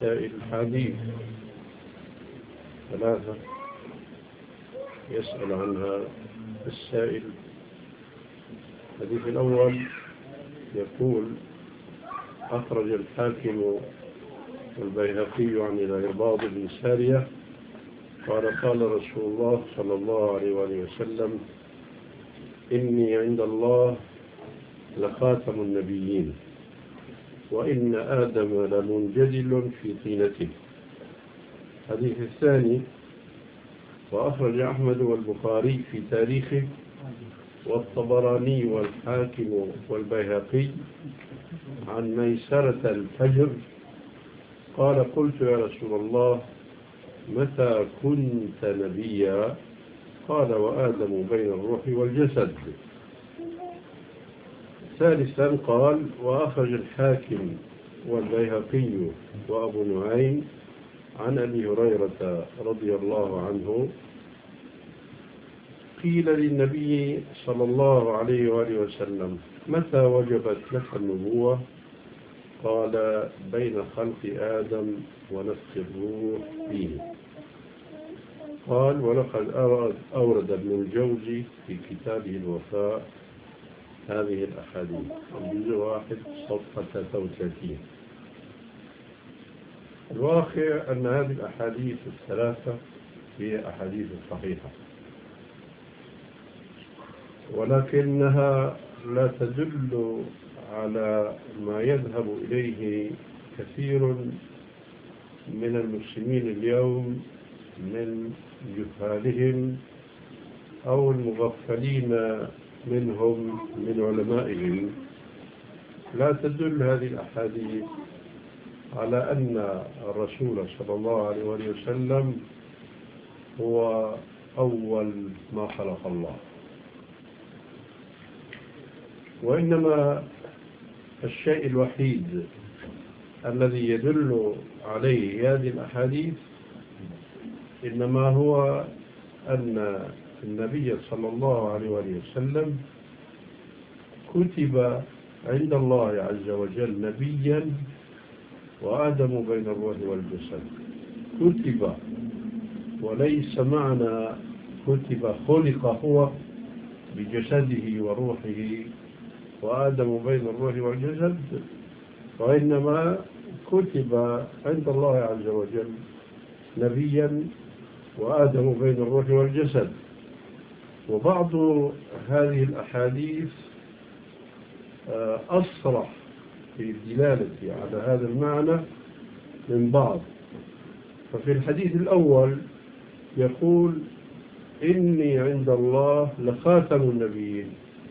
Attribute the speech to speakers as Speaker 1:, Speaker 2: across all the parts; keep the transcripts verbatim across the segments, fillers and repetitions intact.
Speaker 1: الحديث ثلاثة يسأل عنها السائل. الحديث الأول يقول: أخرج الحاكم والبيهقي عن العرباض بن سارية قال: قال رسول الله صلى الله عليه وآله وسلم: إني عند الله لخاتم النبيين، وإن آدم لمنجدل في طينته. الحديث الثاني: وأخرج أحمد والبخاري في تاريخه والطبراني والحاكم والبيهقي عن ميسرة الفجر قال: قلت يا رسول الله متى كنت نبيا؟ قال: وآدم بين الروح والجسد. ثالثا قال: وأخرج الحاكم والبيهقي وأبو نعيم عن أبي هريرة رضي الله عنه قيل للنبي صلى الله عليه وآله وسلم: متى وجبت لك النبوة؟ قال: بين خلق آدم ونفخ الروح فيه. قال: ولقد أورد ابن الجوزي في كتابه الوفاء هذه الأحاديث، الجزء واحد صفحة ثلاثة وثلاثين. الواقع أن هذه الأحاديث الثلاثة هي أحاديث صحيحة، ولكنها لا تدل على ما يذهب إليه كثير من المسلمين اليوم من جهالهم أو المغفلين منهم من علمائهم. لا تدل هذه الأحاديث على أن الرسول صلى الله عليه وسلم هو أول ما خلق الله، وإنما الشيء الوحيد الذي يدل عليه هذه الأحاديث إنما هو أن النبي صلى الله عليه وسلم كتب عند الله عز وجل نبيا، وآدم بين الروح والجسد. كتب، وليس معنى كتب خلق هو بجسده وروحه وآدم بين الروح والجسد، وإنما كتب عند الله عز وجل نبيا وآدم بين الروح والجسد. وبعض هذه الأحاديث أصرح في الدلالة على هذا المعنى من بعض. ففي الحديث الأول يقول: إني عند الله لخاتم النبيين،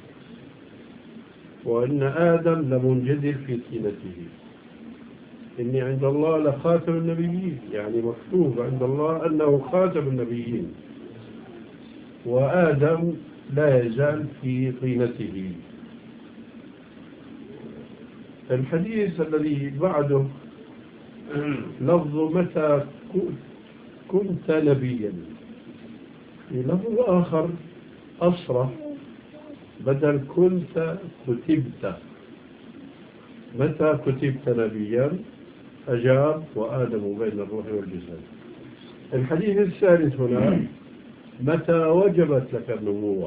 Speaker 1: وإن آدم لمنجدل في طينته. إني عند الله لخاتم النبيين، يعني مكتوب عند الله أنه خاتم النبيين، وآدم لا يزال في طينته. الحديث الذي بعده لفظ متى كنت نبيا، لفظ آخر أصرح، بدل كنت كتبت. متى كتبت نبيا؟ أجاب: وآدم بين الروح والجسد. الحديث الثالث هنا: متى وجبت لك النبوة؟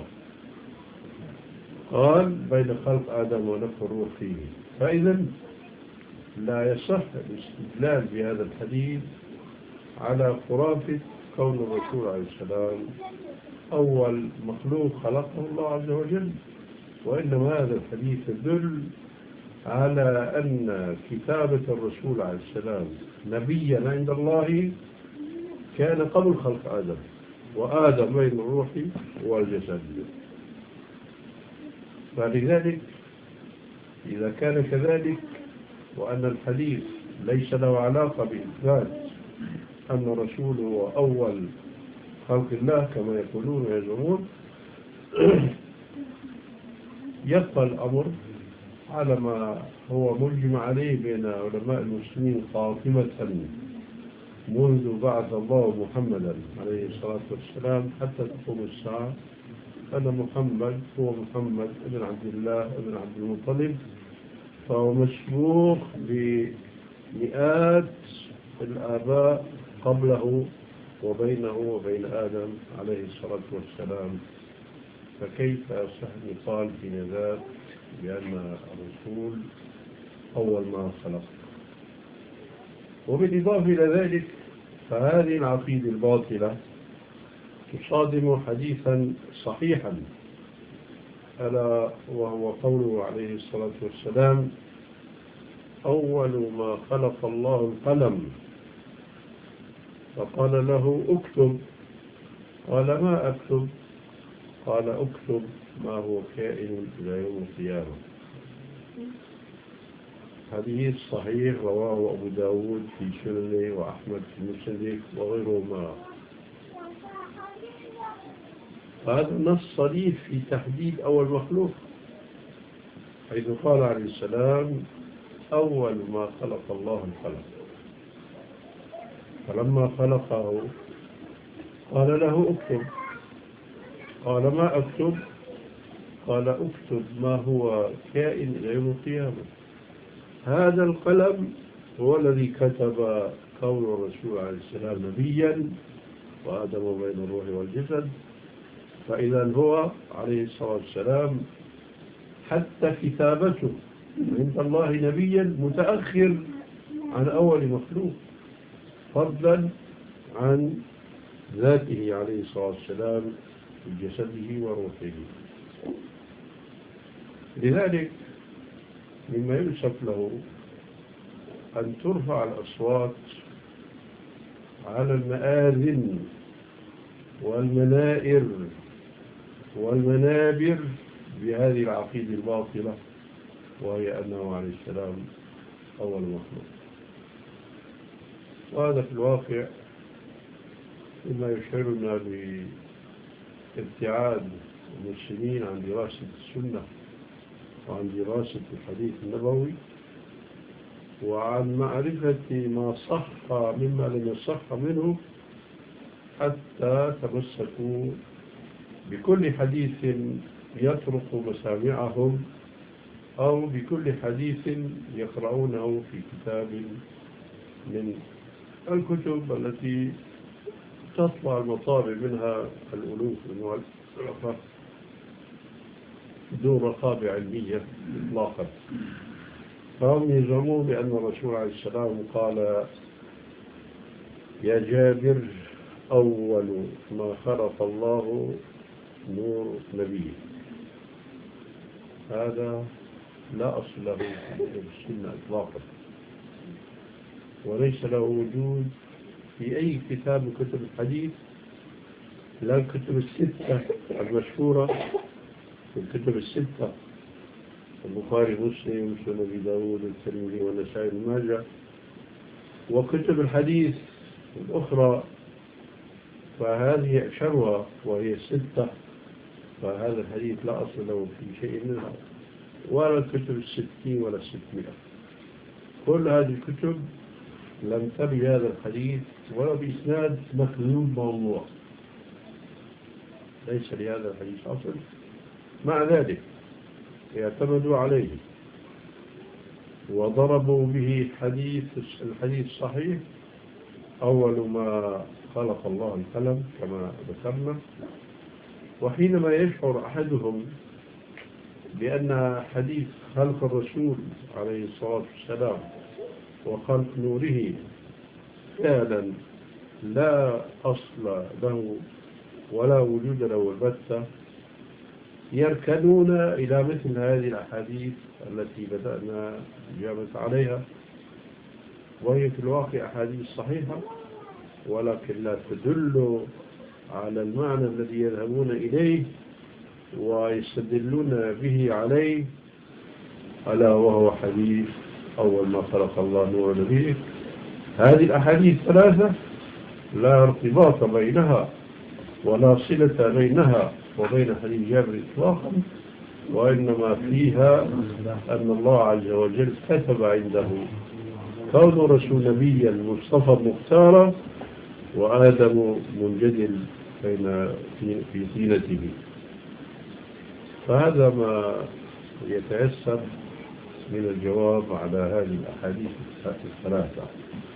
Speaker 1: قال: بين خلق آدم ونفخ الروح فيه. فإذا لا يصح الاستدلال بهذا الحديث على خرافة كون الرسول عليه السلام أول مخلوق خلقه الله عز وجل، وإنما هذا الحديث يدل على أن كتابة الرسول عليه السلام نبيا عند الله كان قبل خلق آدم، وآدم بين الروح والجسد. فلذلك إذا كان كذلك، وأن الحديث ليس له علاقة بإثبات أن الرسول هو أول خلق الله كما يقولون ويزعمون، يبقى الأمر على ما هو مجمع عليه بين علماء المسلمين قاطبة منذ بعث الله محمدا عليه الصلاة والسلام حتى تقوم الساعة، أن محمد هو محمد ابن عبد الله ابن عبد المطلب، فهو مسبوق بمئات كتابا قبله وبينه وبين آدم عليه الصلاة والسلام، فكيف يصح أن يقال في ذلك بأن الرسول أول ما خلق؟ وبالإضافة إلى ذلك فهذه العقيدة الباطلة تصادم حديثا صحيحا، ألا وهو قوله عليه الصلاة والسلام: أول ما خلق الله القلم فقال له اكتب، قال ما أكتب؟ قال اكتب ما هو كائن إلى يوم القيامة. حديث صحيح رواه أبو داود في سننه وأحمد في مسنده وغيرهما. هذا نص صريح في تحديد أول مخلوق، حيث قال عليه السلام: أول ما خلق الله القلم، فلما خلقه قال له اكتب، قال ما أكتب؟ قال اكتب ما هو كائن إلى يوم القيامة. هذا القلم هو الذي كتب قول الرسول عليه السلام نبيا وآدم بين الروح والجسد، فإذا هو عليه الصلاة والسلام حتى كتابته عند الله نبيا متأخر عن أول مخلوق، فضلا عن ذاته عليه الصلاة والسلام بجسده وروحه. لذلك مما ينسب له أن ترفع الأصوات على المآذن والمنائر والمنابر بهذه العقيدة الباطلة، وهي أنه عليه السلام أول مخلوق. وهذا في الواقع مما يشعرنا بابتعاد المسلمين عن دراسة السنة وعن دراسة الحديث النبوي وعن معرفة ما صح مما لم يصح منه، حتى تمسكوا بكل حديث يطرق مسامعهم أو بكل حديث يقرؤونه في كتاب من الكتب التي تطلع المطابع منها الألوف المؤلفة دون رقابة علمية إطلاقا. فهم يزعمون بأن الرسول عليه السلام قال: يا جابر أول ما خلق الله نور نبيه. هذا لا أصل له في السنة إطلاقا، وليس له وجود في أي كتاب من كتب الحديث، لا الكتب الستة المشهورة في الكتب الستة: البخاري، مسلم، سنن أبي داود، الترمذي، والنسائي، وابن ماجه، وكتب الحديث الأخرى، فهذه أشهرها وهي الستة. فهذا الحديث لا أصل له في شيء منها، ولا الكتب الستين ولا الستمائة. كل هذه الكتب لم تروي هذا الحديث ولا بإسناد مكذوب موضوع، ليس لهذا الحديث أصل. مع ذلك اعتمدوا عليه وضربوا به حديث الحديث الصحيح: أول ما خلق الله القلم، كما ذكرنا. وحينما يشعر أحدهم بأن حديث خلق الرسول عليه الصلاة والسلام وخلق نوره فعلا لا أصل له ولا وجود له البتة، يركنون إلى مثل هذه الأحاديث التي بدأنا الإجابة عليها، وهي في الواقع أحاديث صحيحة ولكن لا تدل على المعنى الذي يذهبون إليه ويستدلون به عليه، ألا وهو حديث أول ما خلق الله نور نبيه. هذه الأحاديث ثلاثة لا ارتباط بينها ولا صلة بينها وبين حديث جابر إطلاقا، وإنما فيها أن الله عز وجل كتب عنده كون رسول نبيا مصطفى مختارا وآدم منجدل بين في طينته. فهذا ما يتيسر من الجواب على هذه الأحاديث الثلاثة.